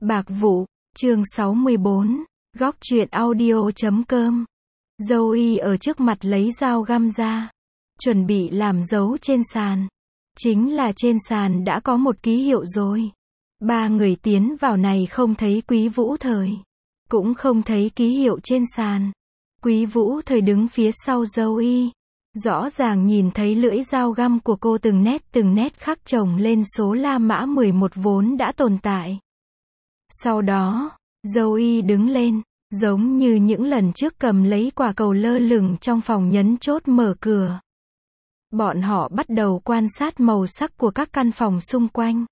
Bạc vụ, chương 64, góc truyện audio.com. Zoe ở trước mặt lấy dao găm ra, chuẩn bị làm dấu trên sàn. Chính là trên sàn đã có một ký hiệu rồi. Ba người tiến vào này không thấy Quý Vũ Thời, cũng không thấy ký hiệu trên sàn. Quý Vũ Thời đứng phía sau Zoe, rõ ràng nhìn thấy lưỡi dao găm của cô từng nét khắc chồng lên số La Mã 11 vốn đã tồn tại. Sau đó, Zoe đứng lên, giống như những lần trước cầm lấy quả cầu lơ lửng trong phòng nhấn chốt mở cửa. Bọn họ bắt đầu quan sát màu sắc của các căn phòng xung quanh.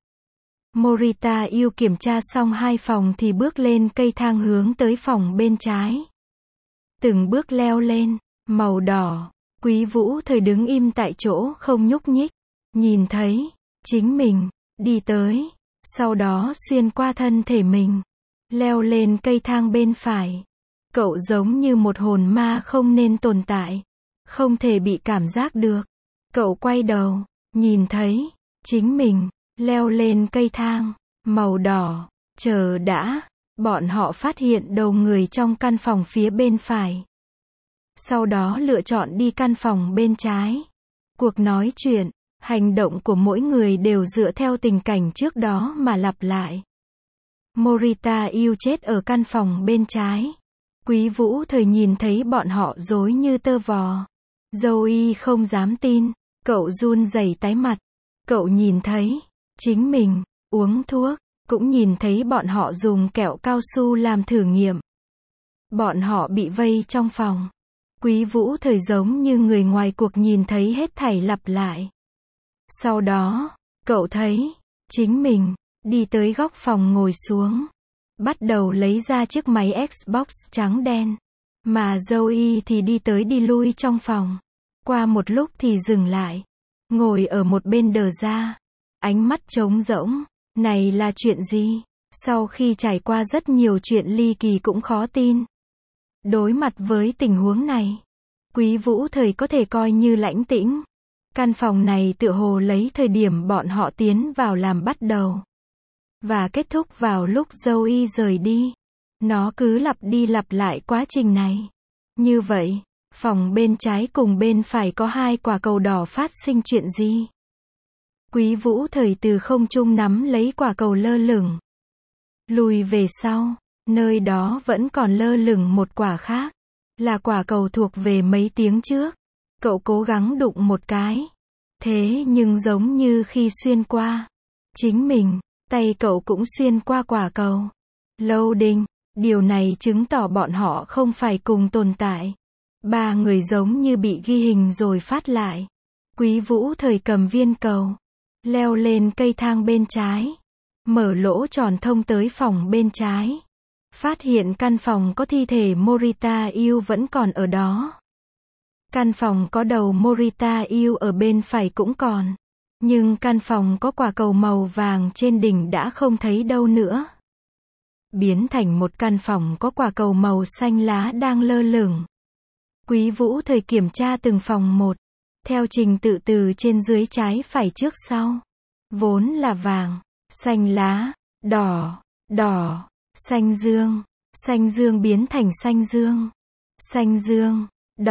Morita yêu kiểm tra xong hai phòng thì bước lên cây thang hướng tới phòng bên trái. Từng bước leo lên, màu đỏ. Quý Vũ Thời đứng im tại chỗ không nhúc nhích, nhìn thấy chính mình đi tới, sau đó xuyên qua thân thể mình, leo lên cây thang bên phải. Cậu giống như một hồn ma không nên tồn tại, không thể bị cảm giác được. Cậu quay đầu, nhìn thấy chính mình leo lên cây thang màu đỏ. Chờ đã, bọn họ phát hiện đầu người trong căn phòng phía bên phải. Sau đó lựa chọn đi căn phòng bên trái. Cuộc nói chuyện, hành động của mỗi người đều dựa theo tình cảnh trước đó mà lặp lại. Morita yêu chết ở căn phòng bên trái. Quý Vũ Thời nhìn thấy bọn họ rối như tơ vò. Zoe không dám tin, cậu run rẩy tái mặt. Cậu nhìn thấy chính mình uống thuốc, cũng nhìn thấy bọn họ dùng kẹo cao su làm thử nghiệm. Bọn họ bị vây trong phòng. Quý Vũ Thời giống như người ngoài cuộc nhìn thấy hết thảy lặp lại. Sau đó, cậu thấy chính mình đi tới góc phòng ngồi xuống, bắt đầu lấy ra chiếc máy Xbox trắng đen. Mà Zoe thì đi tới đi lui trong phòng. Qua một lúc thì dừng lại, ngồi ở một bên đờ ra, ánh mắt trống rỗng. Này là chuyện gì? Sau khi trải qua rất nhiều chuyện ly kỳ cũng khó tin. Đối mặt với tình huống này, Quý Vũ Thời có thể coi như lãnh tĩnh. Căn phòng này tựa hồ lấy thời điểm bọn họ tiến vào làm bắt đầu, và kết thúc vào lúc Zoe rời đi. Nó cứ lặp đi lặp lại quá trình này. Như vậy, phòng bên trái cùng bên phải có hai quả cầu đỏ phát sinh chuyện gì? Quý Vũ Thời từ không trung nắm lấy quả cầu lơ lửng, lùi về sau. Nơi đó vẫn còn lơ lửng một quả khác, là quả cầu thuộc về mấy tiếng trước. Cậu cố gắng đụng một cái, thế nhưng giống như khi xuyên qua chính mình, tay cậu cũng xuyên qua quả cầu. Loading, điều này chứng tỏ bọn họ không phải cùng tồn tại. Ba người giống như bị ghi hình rồi phát lại. Quý Vũ Thời cầm viên cầu, leo lên cây thang bên trái, mở lỗ tròn thông tới phòng bên trái. Phát hiện căn phòng có thi thể Morita yêu vẫn còn ở đó. Căn phòng có đầu Morita yêu ở bên phải cũng còn. Nhưng căn phòng có quả cầu màu vàng trên đỉnh đã không thấy đâu nữa. Biến thành một căn phòng có quả cầu màu xanh lá đang lơ lửng. Quý Vũ Thời kiểm tra từng phòng một, theo trình tự từ trên dưới trái phải trước sau. Vốn là vàng, xanh lá, đỏ, xanh dương biến thành xanh dương,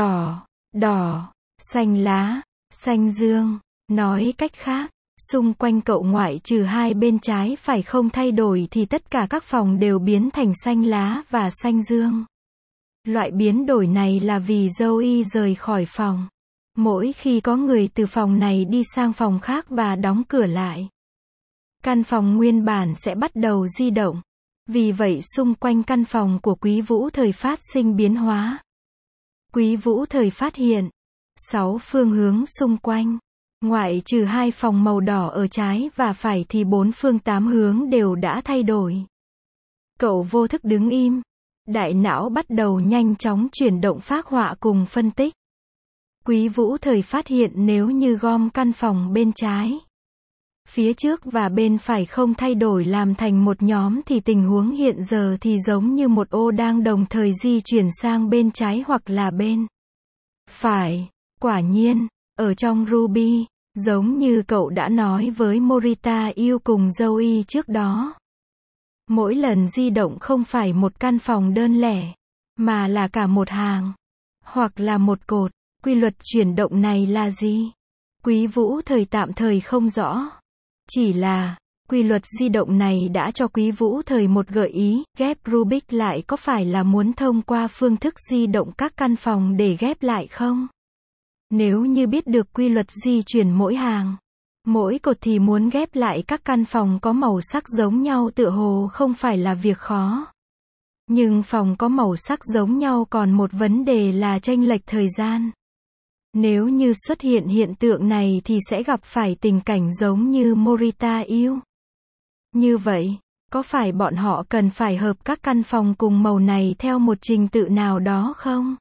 đỏ, xanh lá, xanh dương. Nói cách khác, xung quanh cậu ngoại trừ hai bên trái phải không thay đổi thì tất cả các phòng đều biến thành xanh lá và xanh dương. Loại biến đổi này là vì Zoe rời khỏi phòng. Mỗi khi có người từ phòng này đi sang phòng khác và đóng cửa lại, căn phòng nguyên bản sẽ bắt đầu di động. Vì vậy xung quanh căn phòng của Quý Vũ Thời phát sinh biến hóa. Quý Vũ Thời phát hiện 6 phương hướng xung quanh, ngoại trừ hai phòng màu đỏ ở trái và phải thì 4 phương 8 hướng đều đã thay đổi. Cậu vô thức đứng im. Đại não bắt đầu nhanh chóng chuyển động phác họa cùng phân tích. Quý Vũ Thời phát hiện nếu như gom căn phòng bên trái, phía trước và bên phải không thay đổi làm thành một nhóm thì tình huống hiện giờ thì giống như một ô đang đồng thời di chuyển sang bên trái hoặc là bên phải. Quả nhiên, ở trong Ruby, giống như cậu đã nói với Morita yêu cùng Zoe trước đó, Mỗi lần di động không phải một căn phòng đơn lẻ, mà là cả một hàng, hoặc là một cột. Quy luật chuyển động này là gì? Quý Vũ Thời tạm thời không rõ. Chỉ là, quy luật di động này đã cho Quý Vũ Thời một gợi ý, ghép Rubik lại có phải là muốn thông qua phương thức di động các căn phòng để ghép lại không? Nếu như biết được quy luật di chuyển mỗi hàng, mỗi cột thì muốn ghép lại các căn phòng có màu sắc giống nhau tựa hồ không phải là việc khó. Nhưng phòng có màu sắc giống nhau còn một vấn đề là chênh lệch thời gian. Nếu như xuất hiện hiện tượng này thì sẽ gặp phải tình cảnh giống như Morita yêu. Như vậy, có phải bọn họ cần phải hợp các căn phòng cùng màu này theo một trình tự nào đó không?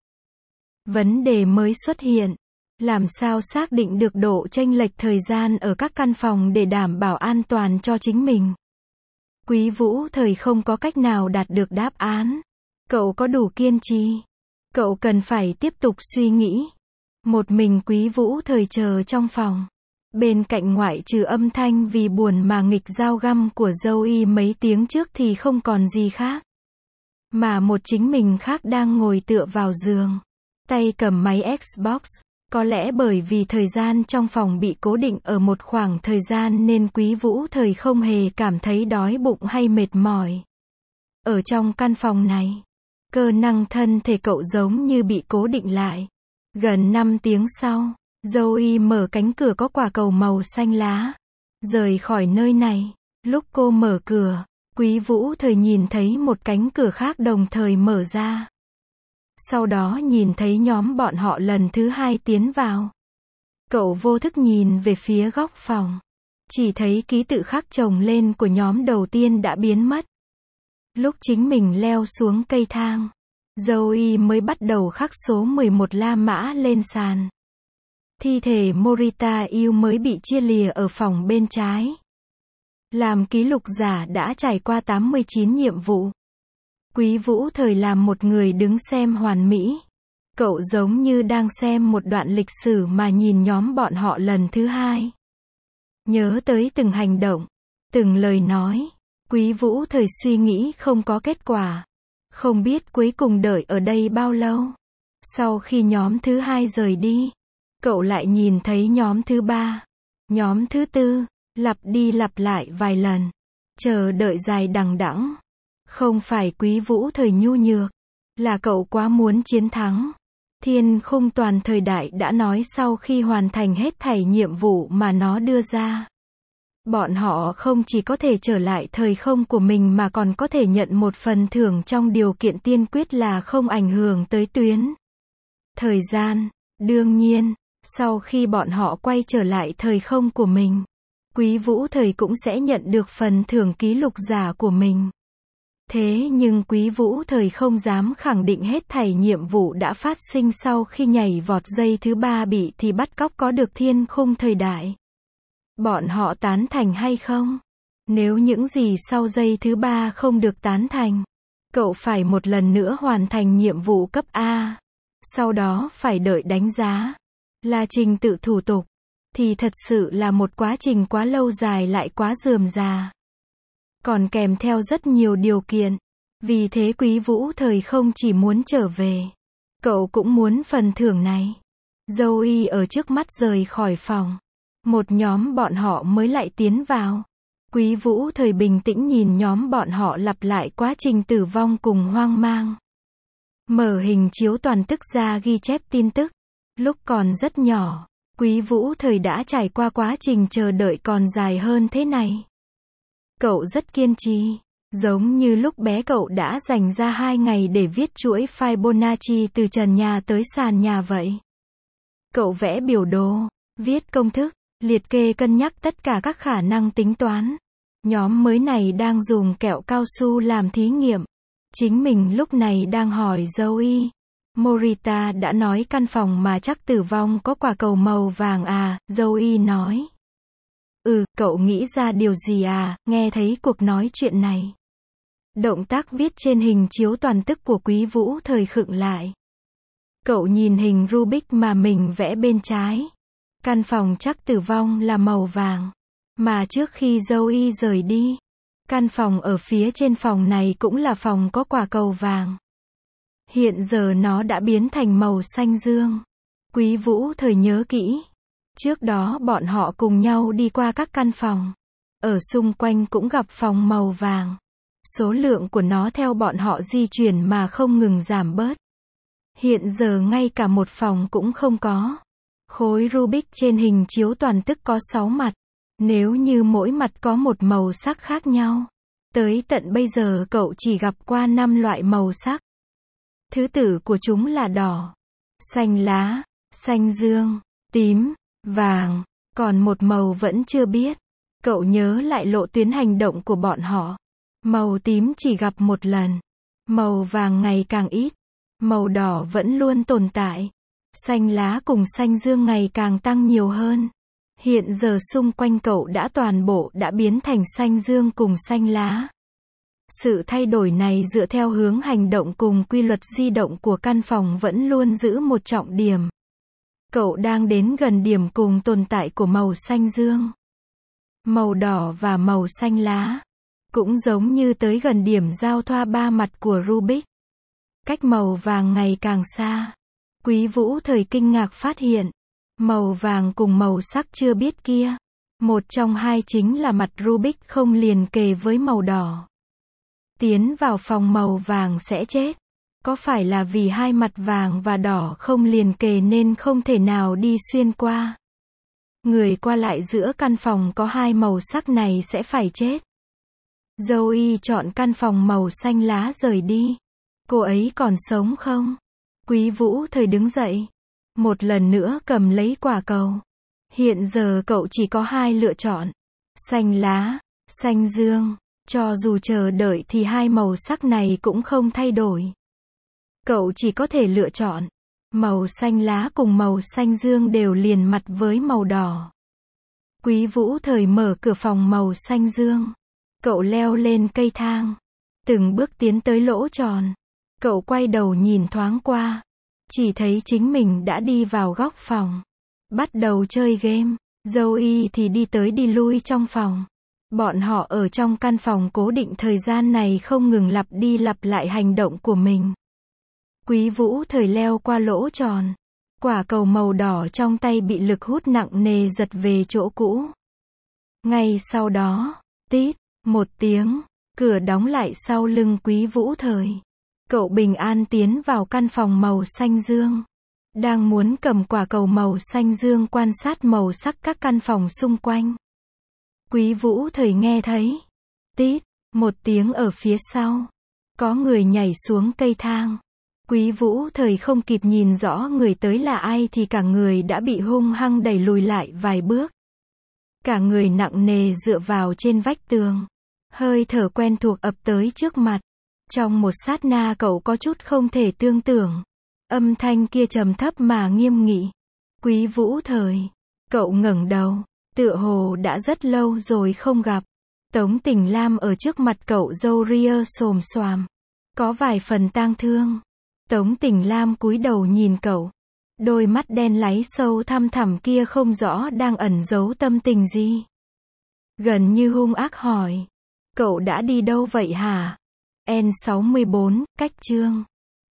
Vấn đề mới xuất hiện. Làm sao xác định được độ chênh lệch thời gian ở các căn phòng để đảm bảo an toàn cho chính mình? Quý Vũ Thời không có cách nào đạt được đáp án. Cậu có đủ kiên trì. Cậu cần phải tiếp tục suy nghĩ. Một mình Quý Vũ Thời chờ trong phòng. Bên cạnh ngoại trừ âm thanh vì buồn mà nghịch dao găm của Joey mấy tiếng trước thì không còn gì khác. Mà một chính mình khác đang ngồi tựa vào giường. Tay cầm máy Xbox. Có lẽ bởi vì thời gian trong phòng bị cố định ở một khoảng thời gian nên Quý Vũ Thời không hề cảm thấy đói bụng hay mệt mỏi. Ở trong căn phòng này, cơ năng thân thể cậu giống như bị cố định lại. Gần 5 tiếng sau, Joey mở cánh cửa có quả cầu màu xanh lá. Rời khỏi nơi này. Lúc cô mở cửa, Quý Vũ Thời nhìn thấy một cánh cửa khác đồng thời mở ra. Sau đó nhìn thấy nhóm bọn họ lần thứ hai tiến vào. Cậu vô thức nhìn về phía góc phòng. Chỉ thấy ký tự khắc chồng lên của nhóm đầu tiên đã biến mất. Lúc chính mình leo xuống cây thang, Joey mới bắt đầu khắc số 11 La Mã lên sàn. Thi thể Morita yêu mới bị chia lìa ở phòng bên trái. Làm ký lục giả đã trải qua 89 nhiệm vụ. Quý Vũ Thời làm một người đứng xem hoàn mỹ. Cậu giống như đang xem một đoạn lịch sử mà nhìn nhóm bọn họ lần thứ hai. Nhớ tới từng hành động, từng lời nói. Quý Vũ Thời suy nghĩ không có kết quả. Không biết cuối cùng đợi ở đây bao lâu. Sau khi nhóm thứ hai rời đi, cậu lại nhìn thấy nhóm thứ ba, nhóm thứ tư, lặp đi lặp lại vài lần. Chờ đợi dài đằng đẵng. Không phải Quý Vũ Thời nhu nhược, là cậu quá muốn chiến thắng. Thiên Khung Toàn Thời Đại đã nói sau khi hoàn thành hết thảy nhiệm vụ mà nó đưa ra, bọn họ không chỉ có thể trở lại thời không của mình mà còn có thể nhận một phần thưởng trong điều kiện tiên quyết là không ảnh hưởng tới tuyến thời gian. Đương nhiên, sau khi bọn họ quay trở lại thời không của mình, Quý Vũ Thời cũng sẽ nhận được phần thưởng ký lục giả của mình. Thế nhưng Quý Vũ Thời không dám khẳng định hết thảy nhiệm vụ đã phát sinh sau khi nhảy vọt giây thứ ba bị thì bắt cóc có được Thiên Khung Thời Đại. Bọn họ tán thành hay không? Nếu những gì sau giây thứ ba không được tán thành, cậu phải một lần nữa hoàn thành nhiệm vụ cấp A. Sau đó phải đợi đánh giá. Là trình tự thủ tục. Thì thật sự là một quá trình quá lâu dài lại quá rườm rà. Còn kèm theo rất nhiều điều kiện. Vì thế Quý Vũ Thời không chỉ muốn trở về, cậu cũng muốn phần thưởng này. Joey ở trước mắt rời khỏi phòng. Một nhóm bọn họ mới lại tiến vào. Quý Vũ Thời bình tĩnh nhìn nhóm bọn họ lặp lại quá trình tử vong cùng hoang mang. Mở hình chiếu toàn tức ra ghi chép tin tức. Lúc còn rất nhỏ, Quý Vũ Thời đã trải qua quá trình chờ đợi còn dài hơn thế này. Cậu rất kiên trì. Giống như lúc bé cậu đã dành ra 2 ngày để viết chuỗi Fibonacci từ trần nhà tới sàn nhà vậy. Cậu vẽ biểu đồ, viết công thức, liệt kê cân nhắc tất cả các khả năng tính toán. Nhóm mới này đang dùng kẹo cao su làm thí nghiệm. Chính mình lúc này đang hỏi Joey. Morita đã nói căn phòng mà chắc tử vong có quả cầu màu vàng à, Joey nói. Cậu nghĩ ra điều gì à, nghe thấy cuộc nói chuyện này. Động tác viết trên hình chiếu toàn tức của Quý Vũ Thời khựng lại. Cậu nhìn hình Rubik mà mình vẽ bên trái. Căn phòng chắc tử vong là màu vàng. Mà trước khi Joey rời đi, Căn phòng ở phía trên phòng này cũng là phòng có quả cầu vàng. Hiện giờ nó đã biến thành màu xanh dương. Quý Vũ Thời nhớ kỹ. Trước đó bọn họ cùng nhau đi qua các căn phòng. Ở xung quanh cũng gặp phòng màu vàng. Số lượng của nó theo bọn họ di chuyển mà không ngừng giảm bớt. Hiện giờ ngay cả một phòng cũng không có. Khối Rubik trên hình chiếu toàn tức có 6 mặt. Nếu như mỗi mặt có một màu sắc khác nhau. Tới tận bây giờ cậu chỉ gặp qua 5 loại màu sắc. Thứ tự của chúng là đỏ, xanh lá, xanh dương, tím, vàng. Còn một màu vẫn chưa biết. Cậu nhớ lại lộ tuyến hành động của bọn họ. Màu tím chỉ gặp một lần. Màu vàng ngày càng ít. Màu đỏ vẫn luôn tồn tại. Xanh lá cùng xanh dương ngày càng tăng nhiều hơn. Hiện giờ xung quanh cậu đã toàn bộ đã biến thành xanh dương cùng xanh lá. Sự thay đổi này dựa theo hướng hành động cùng quy luật di động của căn phòng vẫn luôn giữ một trọng điểm. Cậu đang đến gần điểm cùng tồn tại của màu xanh dương. Màu đỏ và màu xanh lá. Cũng giống như tới gần điểm giao thoa 3 mặt của Rubik. Cách màu vàng ngày càng xa. Quý Vũ Thời kinh ngạc phát hiện. Màu vàng cùng màu sắc chưa biết kia. Một trong hai chính là mặt Rubik không liền kề với màu đỏ. Tiến vào phòng màu vàng sẽ chết. Có phải là vì hai mặt vàng và đỏ không liền kề nên không thể nào đi xuyên qua? Người qua lại giữa căn phòng có hai màu sắc này sẽ phải chết. Zoe chọn căn phòng màu xanh lá rời đi. Cô ấy còn sống không? Quý Vũ Thời đứng dậy. Một lần nữa cầm lấy quả cầu. Hiện giờ cậu chỉ có hai lựa chọn. Xanh lá, xanh dương. Cho dù chờ đợi thì hai màu sắc này cũng không thay đổi. Cậu chỉ có thể lựa chọn. Màu xanh lá cùng màu xanh dương đều liền mặt với màu đỏ. Quý Vũ Thời mở cửa phòng màu xanh dương. Cậu leo lên cây thang. Từng bước tiến tới lỗ tròn. Cậu quay đầu nhìn thoáng qua. Chỉ thấy chính mình đã đi vào góc phòng. Bắt đầu chơi game. Zoe thì đi tới đi lui trong phòng. Bọn họ ở trong căn phòng cố định thời gian này không ngừng lặp đi lặp lại hành động của mình. Quý Vũ Thời leo qua lỗ tròn. Quả cầu màu đỏ trong tay bị lực hút nặng nề giật về chỗ cũ. Ngay sau đó, tít, một tiếng, cửa đóng lại sau lưng Quý Vũ Thời. Cậu bình an tiến vào căn phòng màu xanh dương. Đang muốn cầm quả cầu màu xanh dương quan sát màu sắc các căn phòng xung quanh. Quý Vũ Thời nghe thấy. Tít, một tiếng ở phía sau. Có người nhảy xuống cây thang. Quý Vũ Thời không kịp nhìn rõ người tới là ai thì cả người đã bị hung hăng đẩy lùi lại vài bước. Cả người nặng nề dựa vào trên vách tường. Hơi thở quen thuộc ập tới trước mặt. Trong một sát na cậu có chút không thể tương tưởng. Âm thanh kia trầm thấp mà nghiêm nghị. Quý Vũ Thời. Cậu ngẩng đầu. Tựa hồ đã rất lâu rồi không gặp. Tống Tình Lam ở trước mặt cậu râu ria xồm xoàm. Có vài phần tang thương. Tống Tình Lam cúi đầu nhìn cậu. Đôi mắt đen láy sâu thăm thẳm kia không rõ đang ẩn giấu tâm tình gì. Gần như hung ác hỏi. Cậu đã đi đâu vậy hả? N64, cách chương.